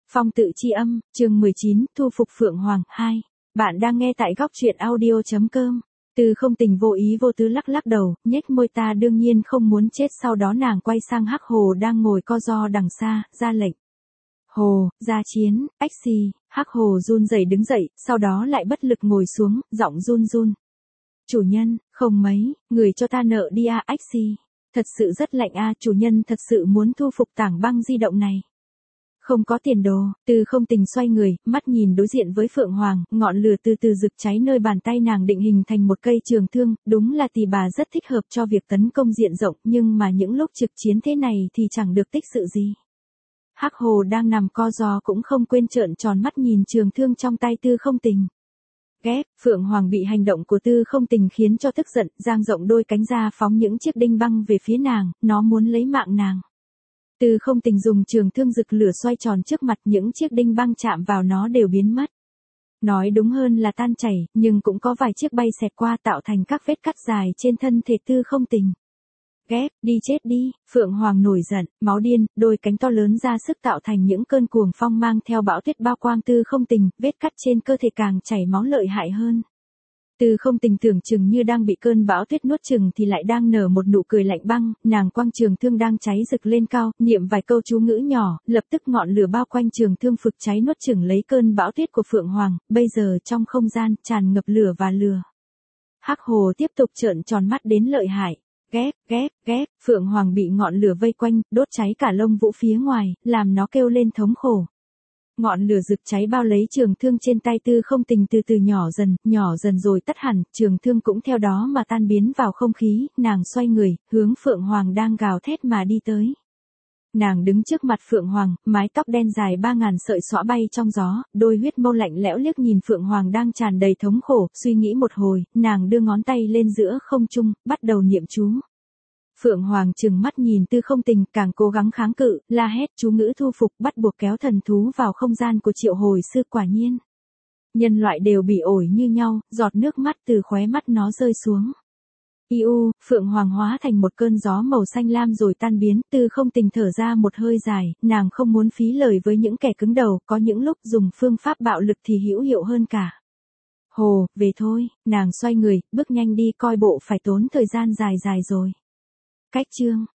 Phong tự chi âm, chương 19, thu phục Phượng Hoàng, 2. Bạn đang nghe tại góc truyện audio.com. Từ không tình vô ý vô tứ lắc lắc đầu, nhếch môi ta đương nhiên không muốn chết. Sau đó nàng quay sang Hắc Hồ đang ngồi co ro đằng xa, ra lệnh. Hồ, ra chiến, ách xì, Hắc Hồ run rẩy đứng dậy, sau đó lại bất lực ngồi xuống, giọng run run. Chủ nhân, không mấy, người cho ta nợ đi à, ách xì. Thật sự rất lạnh à, chủ nhân thật sự muốn thu phục tảng băng di động này. Không có tiền đồ, Từ không tình xoay người, mắt nhìn đối diện với Phượng Hoàng, ngọn lửa từ từ rực cháy nơi bàn tay nàng định hình thành một cây trường thương, đúng là tỷ bà rất thích hợp cho việc tấn công diện rộng, nhưng mà những lúc trực chiến thế này thì chẳng được tích sự gì. Hắc Hồ đang nằm co ro cũng không quên trợn tròn mắt nhìn trường thương trong tay Tư không tình. Ghép, Phượng Hoàng bị hành động của Tư không tình khiến cho tức giận, dang rộng đôi cánh ra phóng những chiếc đinh băng về phía nàng, nó muốn lấy mạng nàng. Tư không tình dùng trường thương rực lửa xoay tròn trước mặt, những chiếc đinh băng chạm vào nó đều biến mất. Nói đúng hơn là tan chảy, nhưng cũng có vài chiếc bay xẹt qua tạo thành các vết cắt dài trên thân thể Tư không tình. Ghép, đi chết đi, Phượng Hoàng nổi giận, máu điên, đôi cánh to lớn ra sức tạo thành những cơn cuồng phong mang theo bão tuyết bao quang Tư không tình, vết cắt trên cơ thể càng chảy máu lợi hại hơn. Tư không tình tưởng chừng như đang bị cơn bão tuyết nuốt chừng thì lại đang nở một nụ cười lạnh băng, nàng quăng trường thương đang cháy rực lên cao, niệm vài câu chú ngữ nhỏ, lập tức ngọn lửa bao quanh trường thương phực cháy nuốt chừng lấy cơn bão tuyết của Phượng Hoàng, bây giờ trong không gian tràn ngập lửa và lửa. Hắc Hồ tiếp tục trợn tròn mắt đến lợi hại. Ghép, Phượng Hoàng bị ngọn lửa vây quanh, đốt cháy cả lông vũ phía ngoài, làm nó kêu lên thống khổ. Ngọn lửa rực cháy bao lấy trường thương trên tay Tư không tình từ từ nhỏ dần rồi tắt hẳn, trường thương cũng theo đó mà tan biến vào không khí, nàng xoay người, hướng Phượng Hoàng đang gào thét mà đi tới. Nàng đứng trước mặt Phượng Hoàng, mái tóc đen dài 3000 sợi xõa bay trong gió, đôi huyết mâu lạnh lẽo liếc nhìn Phượng Hoàng đang tràn đầy thống khổ, suy nghĩ một hồi, nàng đưa ngón tay lên giữa không trung, bắt đầu niệm chú. Phượng Hoàng trừng mắt nhìn Tư không tình, càng cố gắng kháng cự, la hét chú ngữ thu phục, bắt buộc kéo thần thú vào không gian của Triệu Hồi Sư. Quả nhiên, nhân loại đều bị ổi như nhau, giọt nước mắt từ khóe mắt nó rơi xuống. Phượng Hoàng hóa thành một cơn gió màu xanh lam rồi tan biến. Tư không tình thở ra một hơi dài, nàng không muốn phí lời với những kẻ cứng đầu, có những lúc dùng phương pháp bạo lực thì hữu hiệu hơn cả. Hồ, về thôi, nàng xoay người, bước nhanh đi, coi bộ phải tốn thời gian dài rồi. Cách chương